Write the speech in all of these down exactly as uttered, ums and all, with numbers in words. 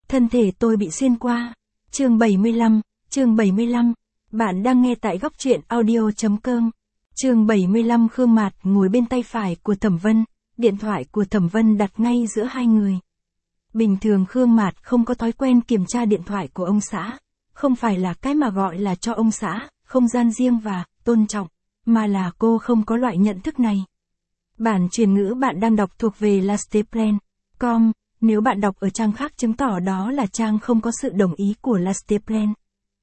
Thân thể tôi bị xuyên qua. Chương bảy mươi lăm, chương bảy mươi lăm. Bạn đang nghe tại góc truyện audio chấm com. Chương bảy mươi lăm. Khương Mạt ngồi bên tay phải của Thẩm Vân, điện thoại của Thẩm Vân đặt ngay giữa hai người. Bình thường Khương Mạt không có thói quen kiểm tra điện thoại của ông xã, không phải là cái mà gọi là cho ông xã không gian riêng và tôn trọng, mà là cô không có loại nhận thức này. Bản truyền ngữ bạn đang đọc thuộc về lasteplan chấm com, nếu bạn đọc ở trang khác chứng tỏ đó là trang không có sự đồng ý của Lasteplan.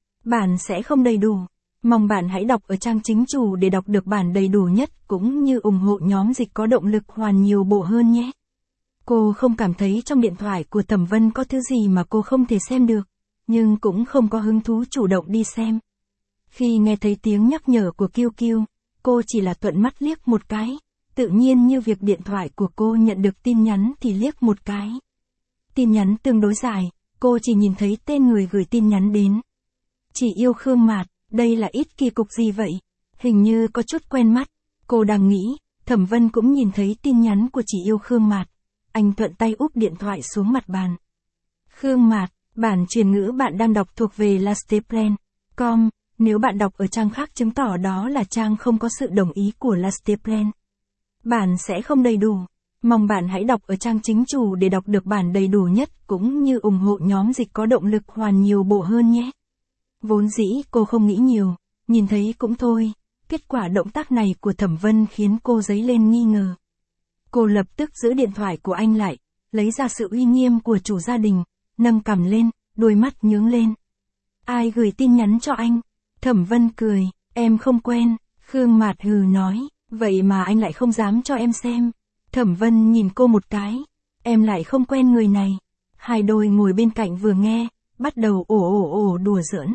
Bản sẽ không đầy đủ. Mong bạn hãy đọc ở trang chính chủ để đọc được bản đầy đủ nhất cũng như ủng hộ nhóm dịch có động lực hoàn nhiều bộ hơn nhé. Cô không cảm thấy trong điện thoại của Thẩm Vân có thứ gì mà cô không thể xem được, nhưng cũng không có hứng thú chủ động đi xem. Khi nghe thấy tiếng nhắc nhở của Kiêu Kiêu, cô chỉ là thuận mắt liếc một cái, tự nhiên như việc điện thoại của cô nhận được tin nhắn thì liếc một cái. Tin nhắn tương đối dài, cô chỉ nhìn thấy tên người gửi tin nhắn đến. Chỉ yêu Khương Mạt, đây là ít kỳ cục gì vậy? Hình như có chút quen mắt. Cô đang nghĩ, Thẩm Vân cũng nhìn thấy tin nhắn của Chỉ yêu Khương Mạt. Anh thuận tay úp điện thoại xuống mặt bàn. Khương Mạt, bản truyền ngữ bạn đang đọc thuộc về lasteplan chấm com, nếu bạn đọc ở trang khác chứng tỏ đó là trang không có sự đồng ý của Lasteplan. Bản sẽ không đầy đủ. Mong bạn hãy đọc ở trang chính chủ để đọc được bản đầy đủ nhất cũng như ủng hộ nhóm dịch có động lực hoàn nhiều bộ hơn nhé. Vốn dĩ cô không nghĩ nhiều, nhìn thấy cũng thôi, kết quả động tác này của Thẩm Vân khiến cô dấy lên nghi ngờ. Cô lập tức giữ điện thoại của anh lại, lấy ra sự uy nghiêm của chủ gia đình, nâng cằm lên, đôi mắt nhướng lên. Ai gửi tin nhắn cho anh? Thẩm Vân cười, em không quen. Khương Mạt hừ nói, vậy mà anh lại không dám cho em xem. Thẩm Vân nhìn cô một cái, em lại không quen người này. Hai đôi ngồi bên cạnh vừa nghe, bắt đầu ồ ồ ồ đùa giỡn.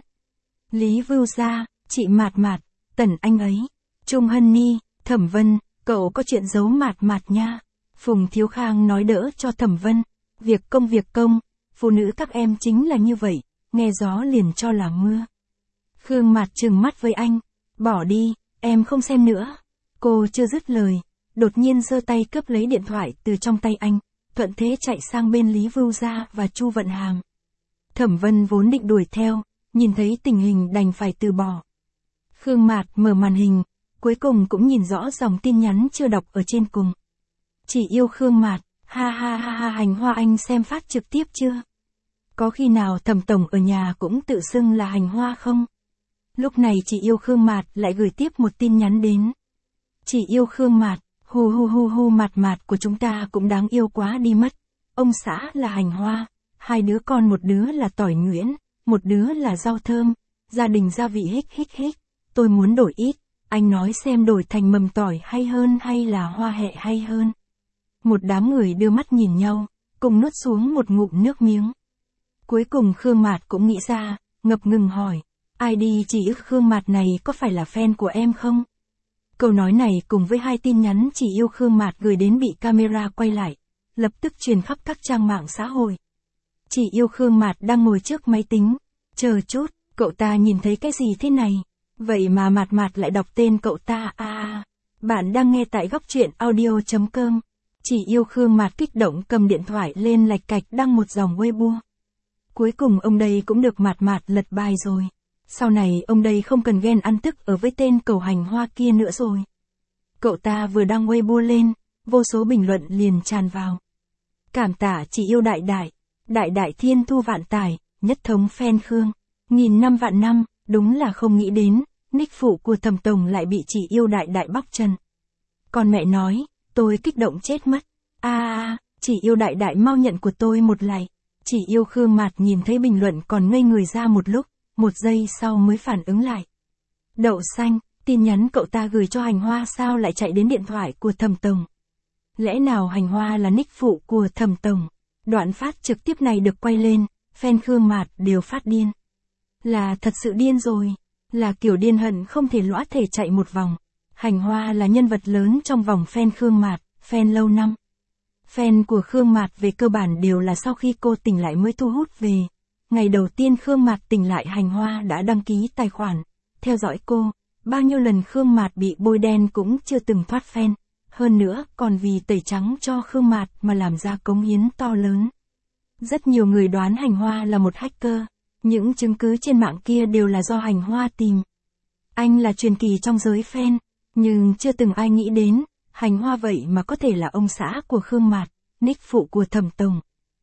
Lý Vưu Gia, chị Mạt Mạt, Tần anh ấy, Trung Hân Ni, Thẩm Vân, cậu có chuyện giấu Mạt Mạt nha. Phùng Thiếu Khang nói đỡ cho Thẩm Vân, việc công việc công, phụ nữ các em chính là như vậy, nghe gió liền cho là mưa. Khương Mạt trừng mắt với anh, bỏ đi, em không xem nữa. Cô chưa dứt lời, đột nhiên giơ tay cướp lấy điện thoại từ trong tay anh, thuận thế chạy sang bên Lý Vưu Gia và Chu Vận Hàm. Thẩm Vân vốn định đuổi theo, nhìn thấy tình hình đành phải từ bỏ. Khương Mạt mở màn hình, cuối cùng cũng nhìn rõ dòng tin nhắn chưa đọc ở trên cùng. Chỉ yêu Khương Mạt, ha ha ha ha. Hành Hoa anh xem phát trực tiếp chưa? Có khi nào Thẩm tổng ở nhà cũng tự xưng là Hành Hoa không? Lúc này Chị yêu Khương Mạt lại gửi tiếp một tin nhắn đến. Chị yêu Khương Mạt, hu hu hu hu Mạt Mạt của chúng ta cũng đáng yêu quá đi mất. Ông xã là Hành Hoa, hai đứa con một đứa là tỏi nhuyễn, một đứa là rau thơm, gia đình gia vị hích hích hích. Tôi muốn đổi ít, anh nói xem đổi thành mầm tỏi hay hơn hay là hoa hẹ hay hơn. Một đám người đưa mắt nhìn nhau, cùng nuốt xuống một ngụm nước miếng. Cuối cùng Khương Mạt cũng nghĩ ra, ngập ngừng hỏi. ai đi Chỉ yêu Khương Mạt này có phải là fan của em không? Câu nói này cùng với hai tin nhắn Chỉ yêu Khương Mạt gửi đến bị camera quay lại, lập tức truyền khắp các trang mạng xã hội. Chỉ yêu Khương Mạt đang ngồi trước máy tính, chờ chút, cậu ta nhìn thấy cái gì thế này? Vậy mà Mạt Mạt lại đọc tên cậu ta à, à. Bạn đang nghe tại góc truyện audio chấm com. Chỉ yêu Khương Mạt kích động cầm điện thoại lên lạch cạch đăng một dòng Weibo. Cuối cùng ông đây cũng được Mạt Mạt lật bài rồi. Sau này ông đây không cần ghen ăn tức ở với tên cầu Hành Hoa kia nữa rồi. Cậu ta vừa đăng Weibo lên, vô số bình luận liền tràn vào. Cảm tạ Chị yêu đại đại, đại đại thiên thu vạn tài, nhất thống fan Khương, nghìn năm vạn năm, đúng là không nghĩ đến, nick phụ của Thẩm tổng lại bị Chị yêu đại đại bóc chân. Còn mẹ nói, tôi kích động chết mất. A à, Chị yêu đại đại mau nhận của tôi một like. Chỉ yêu Khương Mạt nhìn thấy bình luận còn ngây người ra một lúc, một giây sau mới phản ứng lại. Đậu xanh, tin nhắn cậu ta gửi cho Hành Hoa sao lại chạy đến điện thoại của Thẩm tổng? Lẽ nào Hành Hoa là nick phụ của Thẩm tổng? Đoạn phát trực tiếp này được quay lên, fan Khương Mạt đều phát điên. Là thật sự điên rồi, là kiểu điên hận không thể lõa thể chạy một vòng. Hành Hoa là nhân vật lớn trong vòng fan Khương Mạt, fan lâu năm. Fan của Khương Mạt về cơ bản đều là sau khi cô tỉnh lại mới thu hút về. Ngày đầu tiên Khương Mạt tỉnh lại Hành Hoa đã đăng ký tài khoản, theo dõi cô, bao nhiêu lần Khương Mạt bị bôi đen cũng chưa từng thoát fan. Hơn nữa còn vì tẩy trắng cho Khương Mạt mà làm ra cống hiến to lớn. Rất nhiều người đoán Hành Hoa là một hacker. Những chứng cứ trên mạng kia đều là do Hành Hoa tìm. Anh là truyền kỳ trong giới fan, nhưng chưa từng ai nghĩ đến, Hành Hoa vậy mà có thể là ông xã của Khương Mạt, nick phụ của Thẩm Tổng.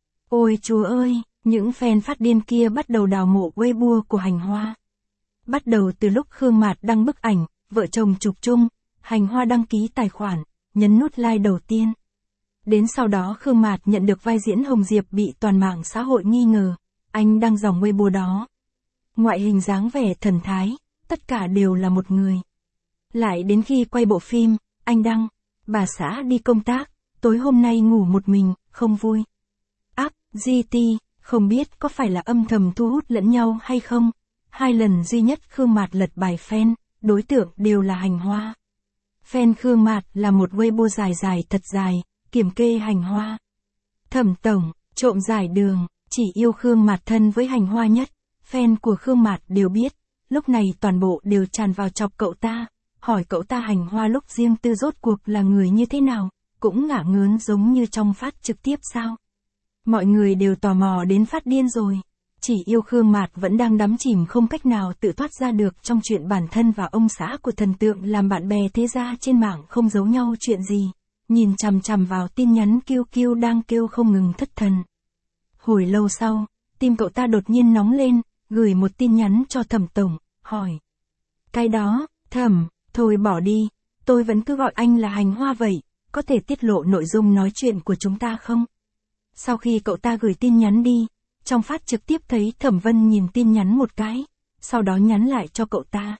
Ôi chúa ơi, những fan phát điên kia bắt đầu đào mộ Weibo của Hành Hoa. Bắt đầu từ lúc Khương Mạt đăng bức ảnh, vợ chồng chụp chung, Hành Hoa đăng ký tài khoản, nhấn nút like đầu tiên. Đến sau đó Khương Mạt nhận được vai diễn Hồng Diệp bị toàn mạng xã hội nghi ngờ, anh đăng dòng Weibo đó. Ngoại hình dáng vẻ thần thái, tất cả đều là một người. Lại đến khi quay bộ phim, anh đăng, bà xã đi công tác, tối hôm nay ngủ một mình, không vui. Ác, giê tê, không biết có phải là âm thầm thu hút lẫn nhau hay không? Hai lần duy nhất Khương Mạt lật bài fan, đối tượng đều là Hành Hoa. Fan Khương Mạt là một Weibo dài dài thật dài, kiểm kê Hành Hoa. Thẩm Tổng, trộm giải đường, chỉ yêu Khương Mạt thân với Hành Hoa nhất. Fan của Khương Mạt đều biết, lúc này toàn bộ đều tràn vào chọc cậu ta, hỏi cậu ta Hành Hoa lúc riêng tư rốt cuộc là người như thế nào, cũng ngả ngớn giống như trong phát trực tiếp sao. Mọi người đều tò mò đến phát điên rồi. Chỉ yêu Khương Mạt vẫn đang đắm chìm không cách nào tự thoát ra được trong chuyện bản thân và ông xã của thần tượng làm bạn bè thế ra trên mạng không giấu nhau chuyện gì. Nhìn chằm chằm vào tin nhắn kêu kêu đang kêu không ngừng thất thần. Hồi lâu sau, tim cậu ta đột nhiên nóng lên, gửi một tin nhắn cho Thẩm Tổng, hỏi. Cái đó, Thẩm, thôi bỏ đi, tôi vẫn cứ gọi anh là Hành Hoa vậy, có thể tiết lộ nội dung nói chuyện của chúng ta không? Sau khi cậu ta gửi tin nhắn đi, trong phát trực tiếp thấy Thẩm Vân nhìn tin nhắn một cái, sau đó nhắn lại cho cậu ta.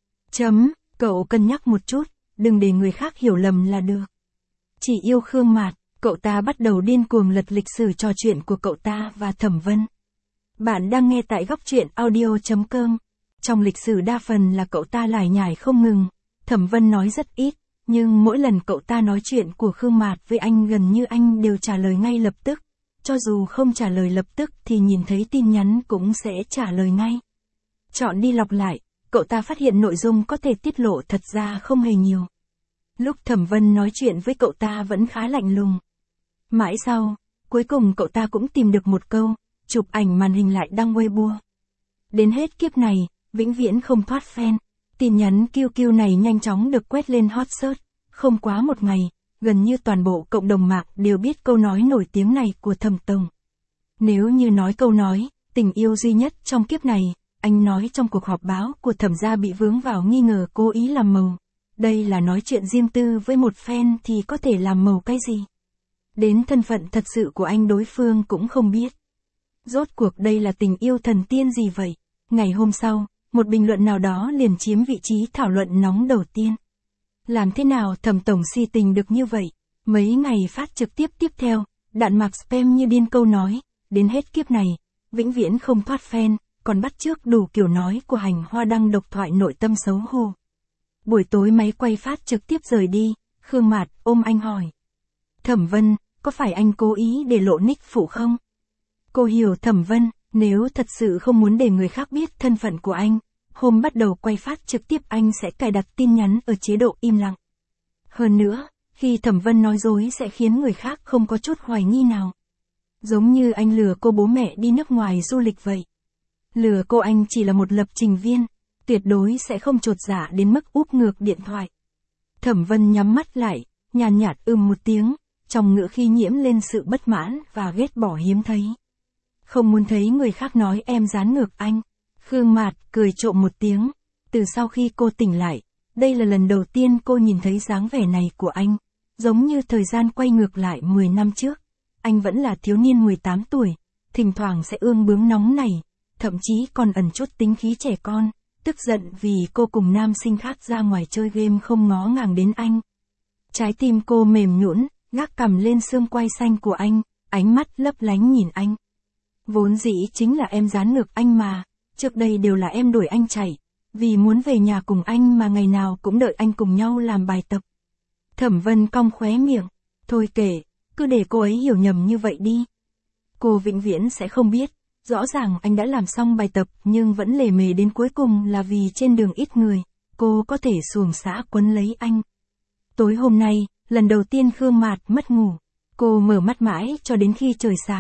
Chấm, cậu cân nhắc một chút, đừng để người khác hiểu lầm là được. Chỉ yêu Khương Mạt, cậu ta bắt đầu điên cuồng lật lịch sử trò chuyện của cậu ta và Thẩm Vân. Bạn đang nghe tại góc truyện audio chấm com. Trong lịch sử đa phần là cậu ta lải nhải không ngừng, Thẩm Vân nói rất ít, nhưng mỗi lần cậu ta nói chuyện của Khương Mạt với anh gần như anh đều trả lời ngay lập tức. Cho dù không trả lời lập tức thì nhìn thấy tin nhắn cũng sẽ trả lời ngay. Chọn đi lọc lại, cậu ta phát hiện nội dung có thể tiết lộ thật ra không hề nhiều. Lúc Thẩm Vân nói chuyện với cậu ta vẫn khá lạnh lùng. Mãi sau, cuối cùng cậu ta cũng tìm được một câu, chụp ảnh màn hình lại đăng Weibo. Đến hết kiếp này, vĩnh viễn không thoát fan. Tin nhắn kêu kêu này nhanh chóng được quét lên hot search, không quá một ngày, gần như toàn bộ cộng đồng mạng đều biết câu nói nổi tiếng này của Thẩm Tổng. Nếu như nói câu nói, tình yêu duy nhất trong kiếp này, anh nói trong cuộc họp báo của Thẩm gia bị vướng vào nghi ngờ cố ý làm màu. Đây là nói chuyện riêng tư với một fan thì có thể làm màu cái gì? Đến thân phận thật sự của anh đối phương cũng không biết. Rốt cuộc đây là tình yêu thần tiên gì vậy? Ngày hôm sau, một bình luận nào đó liền chiếm vị trí thảo luận nóng đầu tiên. Làm thế nào Thẩm Tổng si tình được như vậy? Mấy ngày phát trực tiếp tiếp theo, đạn mạc spam như điên câu nói, đến hết kiếp này, vĩnh viễn không thoát fan, còn bắt chước đủ kiểu nói của Hành Hoa đăng độc thoại nội tâm xấu hổ. Buổi tối máy quay phát trực tiếp rời đi, Khương Mạt ôm anh hỏi. Thẩm Vân, có phải anh cố ý để lộ nick phụ không? Cô hiểu Thẩm Vân, nếu thật sự không muốn để người khác biết thân phận của anh, hôm bắt đầu quay phát trực tiếp anh sẽ cài đặt tin nhắn ở chế độ im lặng. Hơn nữa, khi Thẩm Vân nói dối sẽ khiến người khác không có chút hoài nghi nào. Giống như anh lừa cô bố mẹ đi nước ngoài du lịch vậy. Lừa cô anh chỉ là một lập trình viên, tuyệt đối sẽ không chột dạ đến mức úp ngược điện thoại. Thẩm Vân nhắm mắt lại, nhàn nhạt ừm một tiếng, trong ngữ khi nhiễm lên sự bất mãn và ghét bỏ hiếm thấy. Không muốn thấy người khác nói em gián ngược anh. Khương Mạt cười trộm một tiếng. Từ sau khi cô tỉnh lại, đây là lần đầu tiên cô nhìn thấy dáng vẻ này của anh. Giống như thời gian quay ngược lại mười năm trước. Anh vẫn là thiếu niên mười tám tuổi, thỉnh thoảng sẽ ương bướng nóng nảy, thậm chí còn ẩn chút tính khí trẻ con, tức giận vì cô cùng nam sinh khác ra ngoài chơi game không ngó ngàng đến anh. Trái tim cô mềm nhũn, gác cằm lên xương quai xanh của anh, ánh mắt lấp lánh nhìn anh. Vốn dĩ chính là em gián ngược anh mà, trước đây đều là em đuổi anh chạy, vì muốn về nhà cùng anh mà ngày nào cũng đợi anh cùng nhau làm bài tập. Thẩm Vân cong khóe miệng, thôi kể, cứ để cô ấy hiểu nhầm như vậy đi. Cô vĩnh viễn sẽ không biết, rõ ràng anh đã làm xong bài tập nhưng vẫn lề mề đến cuối cùng là vì trên đường ít người, cô có thể xuồng xã quấn lấy anh. Tối hôm nay, lần đầu tiên Khương Mạt mất ngủ, cô mở mắt mãi cho đến khi trời sáng,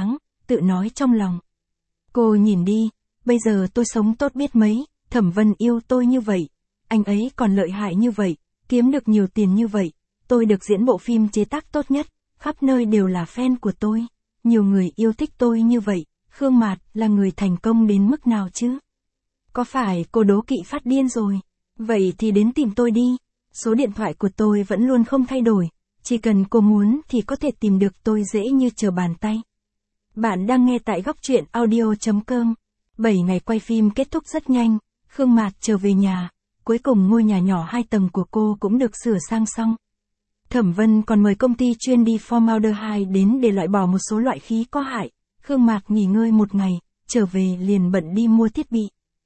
tự nói trong lòng. Cô nhìn đi, bây giờ tôi sống tốt biết mấy, Thẩm Vân yêu tôi như vậy, anh ấy còn lợi hại như vậy, kiếm được nhiều tiền như vậy, tôi được diễn bộ phim chế tác tốt nhất, khắp nơi đều là fan của tôi, nhiều người yêu thích tôi như vậy, Khương Mạt là người thành công đến mức nào chứ? Có phải cô đố kỵ phát điên rồi? Vậy thì đến tìm tôi đi, số điện thoại của tôi vẫn luôn không thay đổi, chỉ cần cô muốn thì có thể tìm được tôi dễ như trở bàn tay. Bạn đang nghe tại góc truyện audio chấm com. bảy ngày quay phim kết thúc rất nhanh, Khương Mạt trở về nhà, cuối cùng ngôi nhà nhỏ hai tầng của cô cũng được sửa sang xong. Thẩm Vân còn mời công ty chuyên đi formaldehyde đến để loại bỏ một số loại khí có hại. Khương Mạt nghỉ ngơi một ngày, trở về liền bận đi mua thiết bị.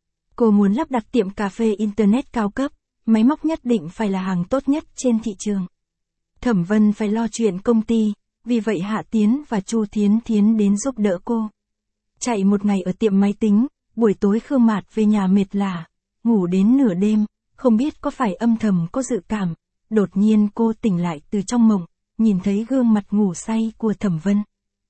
Cô muốn lắp đặt tiệm cà phê Internet cao cấp, máy móc nhất định phải là hàng tốt nhất trên thị trường. Thẩm Vân phải lo chuyện công ty, vì vậy Hạ Tiến và Chu Thiến Thiến đến giúp đỡ cô. Chạy một ngày ở tiệm máy tính, buổi tối Khương Mạt về nhà mệt lả, ngủ đến nửa đêm, không biết có phải âm thầm có dự cảm. Đột nhiên cô tỉnh lại từ trong mộng, nhìn thấy gương mặt ngủ say của Thẩm Vân.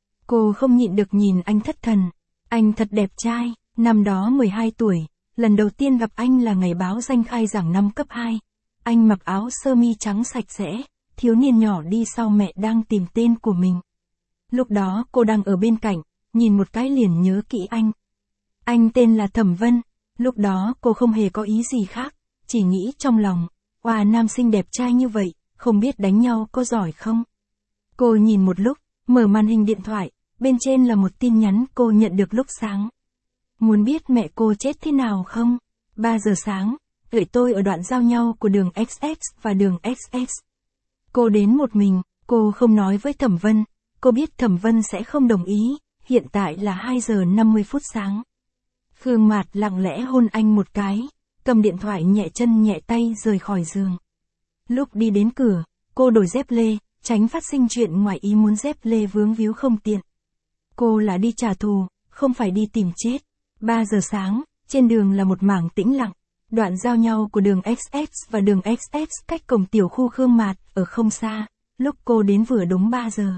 Cô không nhịn được nhìn anh thất thần. Anh thật đẹp trai, năm đó mười hai tuổi, lần đầu tiên gặp anh là ngày báo danh khai giảng năm cấp hai. Anh mặc áo sơ mi trắng sạch sẽ, thiếu niên nhỏ đi sau mẹ đang tìm tên của mình. Lúc đó cô đang ở bên cạnh, nhìn một cái liền nhớ kỹ anh. Anh tên là Thẩm Vân, lúc đó cô không hề có ý gì khác, chỉ nghĩ trong lòng, oà nam sinh đẹp trai như vậy, không biết đánh nhau có giỏi không? Cô nhìn một lúc, mở màn hình điện thoại, bên trên là một tin nhắn cô nhận được lúc sáng. Muốn biết mẹ cô chết thế nào không? ba giờ sáng, đợi tôi ở đoạn giao nhau của đường ích ích và đường ích ích. Cô đến một mình, cô không nói với Thẩm Vân, cô biết Thẩm Vân sẽ không đồng ý, hiện tại là hai giờ năm mươi phút sáng. Khương Mạt lặng lẽ hôn anh một cái, cầm điện thoại nhẹ chân nhẹ tay rời khỏi giường. Lúc đi đến cửa, cô đổi dép lê, tránh phát sinh chuyện ngoài ý muốn dép lê vướng víu không tiện. Cô là đi trả thù, không phải đi tìm chết. ba giờ sáng, trên đường là một mảng tĩnh lặng. Đoạn giao nhau của đường ích ích và đường ích ích cách cổng tiểu khu Khương Mạt ở không xa, lúc cô đến vừa đúng ba giờ.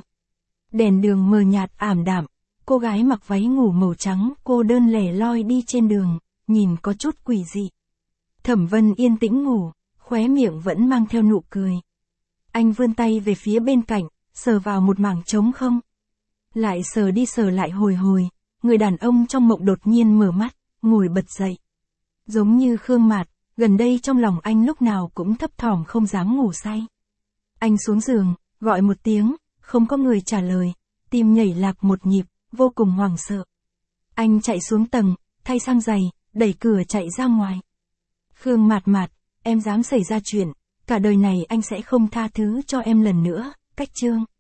Đèn đường mờ nhạt ảm đạm, cô gái mặc váy ngủ màu trắng cô đơn lẻ loi đi trên đường, nhìn có chút quỷ dị. Thẩm Vân yên tĩnh ngủ, khóe miệng vẫn mang theo nụ cười. Anh vươn tay về phía bên cạnh, sờ vào một mảng trống không. Lại sờ đi sờ lại hồi hồi, người đàn ông trong mộng đột nhiên mở mắt, ngồi bật dậy. Giống như Khương Mạt, gần đây trong lòng anh lúc nào cũng thấp thỏm không dám ngủ say. Anh xuống giường, gọi một tiếng, không có người trả lời, tim nhảy lạc một nhịp, vô cùng hoảng sợ. Anh chạy xuống tầng, thay sang giày, đẩy cửa chạy ra ngoài. Khương Mạt Mạt, em dám xảy ra chuyện, cả đời này anh sẽ không tha thứ cho em lần nữa, cách chương.